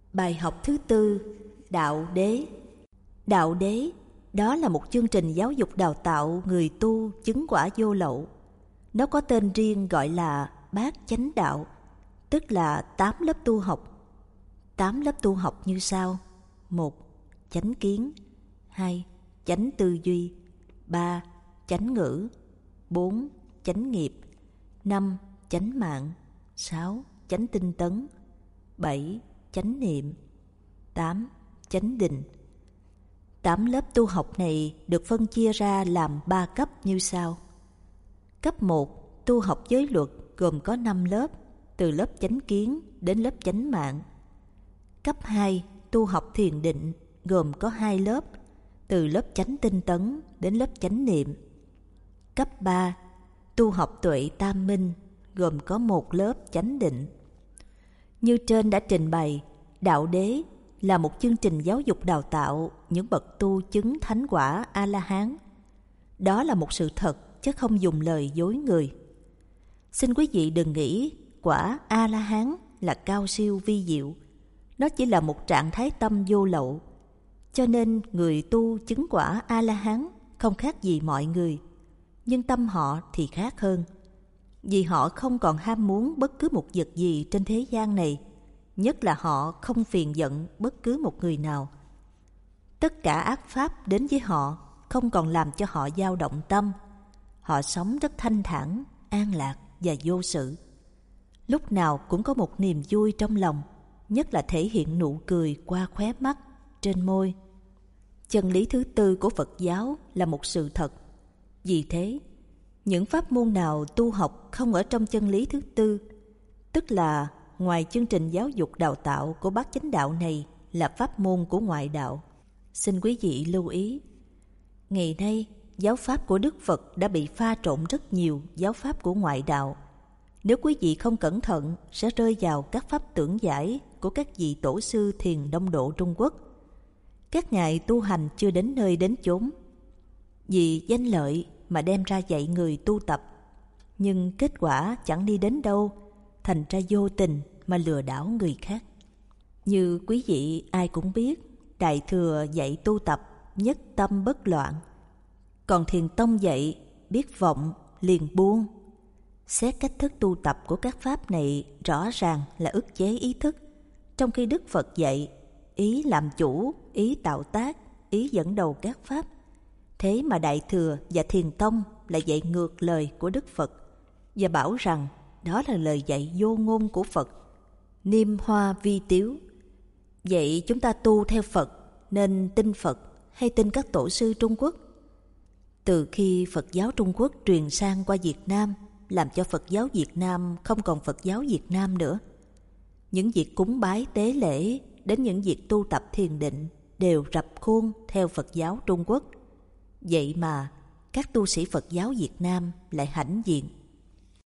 Bài học thứ tư, đạo đế. Đạo đế, đó là một chương trình giáo dục đào tạo người tu chứng quả vô lậu. Nó có tên riêng gọi là Bát Chánh Đạo, tức là 8 lớp tu học. 8 lớp tu học như sau: 1. Chánh kiến. 2. Chánh tư duy. 3. Chánh ngữ. 4. Chánh nghiệp. 5. Chánh mạng. 6. Chánh tinh tấn. 7. Chánh niệm. 8. Chánh định. 8 lớp tu học này được phân chia ra làm 3 cấp như sau. Cấp 1, tu học giới luật gồm có 5 lớp, từ lớp chánh kiến đến lớp chánh mạng. Cấp 2, tu học thiền định gồm có 2 lớp, từ lớp chánh tinh tấn đến lớp chánh niệm. Cấp 3, tu học tuệ tam minh gồm có 1 lớp chánh định. Như trên đã trình bày, đạo đế là một chương trình giáo dục đào tạo những bậc tu chứng thánh quả A-la-hán. Đó là một sự thật chứ không dùng lời dối người. Xin quý vị đừng nghĩ quả A-la-hán là cao siêu vi diệu. Nó chỉ là một trạng thái tâm vô lậu. Cho nên người tu chứng quả A-la-hán không khác gì mọi người. Nhưng tâm họ thì khác hơn. Vì họ không còn ham muốn bất cứ một vật gì trên thế gian này, nhất là họ không phiền giận bất cứ một người nào. Tất cả ác pháp đến với họ không còn làm cho họ dao động tâm. Họ sống rất thanh thản, an lạc và vô sự. Lúc nào cũng có một niềm vui trong lòng, nhất là thể hiện nụ cười qua khóe mắt, trên môi. Chân lý thứ tư của Phật giáo là một sự thật. Vì thế, những pháp môn nào tu học không ở trong chân lý thứ tư, tức là ngoài chương trình giáo dục đào tạo của Bát Chánh Đạo này, là pháp môn của ngoại đạo. Xin quý vị lưu ý, ngày nay giáo pháp của Đức Phật đã bị pha trộn rất nhiều giáo pháp của ngoại đạo. Nếu quý vị không cẩn thận sẽ rơi vào các pháp tưởng giải của các vị tổ sư thiền Đông Độ Trung Quốc. Các ngài tu hành chưa đến nơi đến chốn, vì danh lợi mà đem ra dạy người tu tập, nhưng kết quả chẳng đi đến đâu, thành ra vô tình mà lừa đảo người khác. Như quý vị ai cũng biết, Đại Thừa dạy tu tập nhất tâm bất loạn, còn Thiền Tông dạy biết vọng liền buông. Xét cách thức tu tập của các pháp này rõ ràng là ức chế ý thức, trong khi Đức Phật dạy ý làm chủ, ý tạo tác, ý dẫn đầu các pháp. Thế mà Đại Thừa và Thiền Tông lại dạy ngược lời của Đức Phật và bảo rằng đó là lời dạy vô ngôn của Phật, niêm hoa vi tiếu. Vậy chúng ta tu theo Phật nên tin Phật hay tin các tổ sư Trung Quốc? Từ khi Phật giáo Trung Quốc truyền sang qua Việt Nam, làm cho Phật giáo Việt Nam không còn Phật giáo Việt Nam nữa. Những việc cúng bái tế lễ đến những việc tu tập thiền định đều rập khuôn theo Phật giáo Trung Quốc. Vậy mà các tu sĩ Phật giáo Việt Nam lại hãnh diện